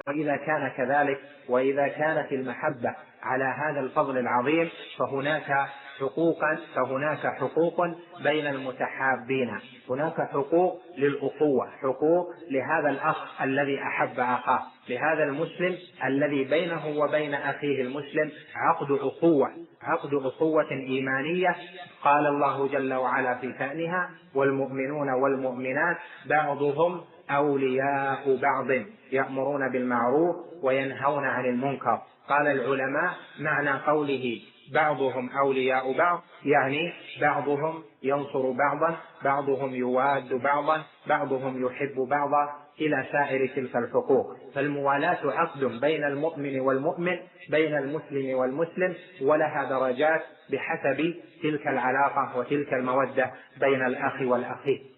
وإذا كان كذلك، وإذا كانت المحبة على هذا الفضل العظيم، فهناك حقوق بين المتحابين، هناك حقوق للأخوة، حقوق لهذا الأخ الذي أحب أخاه، لهذا المسلم الذي بينه وبين أخيه المسلم عقد أخوة إيمانية. قال الله جل وعلا في شأنها: والمؤمنون والمؤمنات بعضهم أولياء بعض يأمرون بالمعروف وينهون عن المنكر. قال العلماء: معنى قوله بعضهم أولياء بعض يعني بعضهم ينصر بعضا، بعضهم يواد بعضا، بعضهم يحب بعضا، إلى سائر تلك الحقوق. فالموالاة عقد بين المؤمن والمؤمن، بين المسلم والمسلم، ولها درجات بحسب تلك العلاقة وتلك المودة بين الأخ والأخ.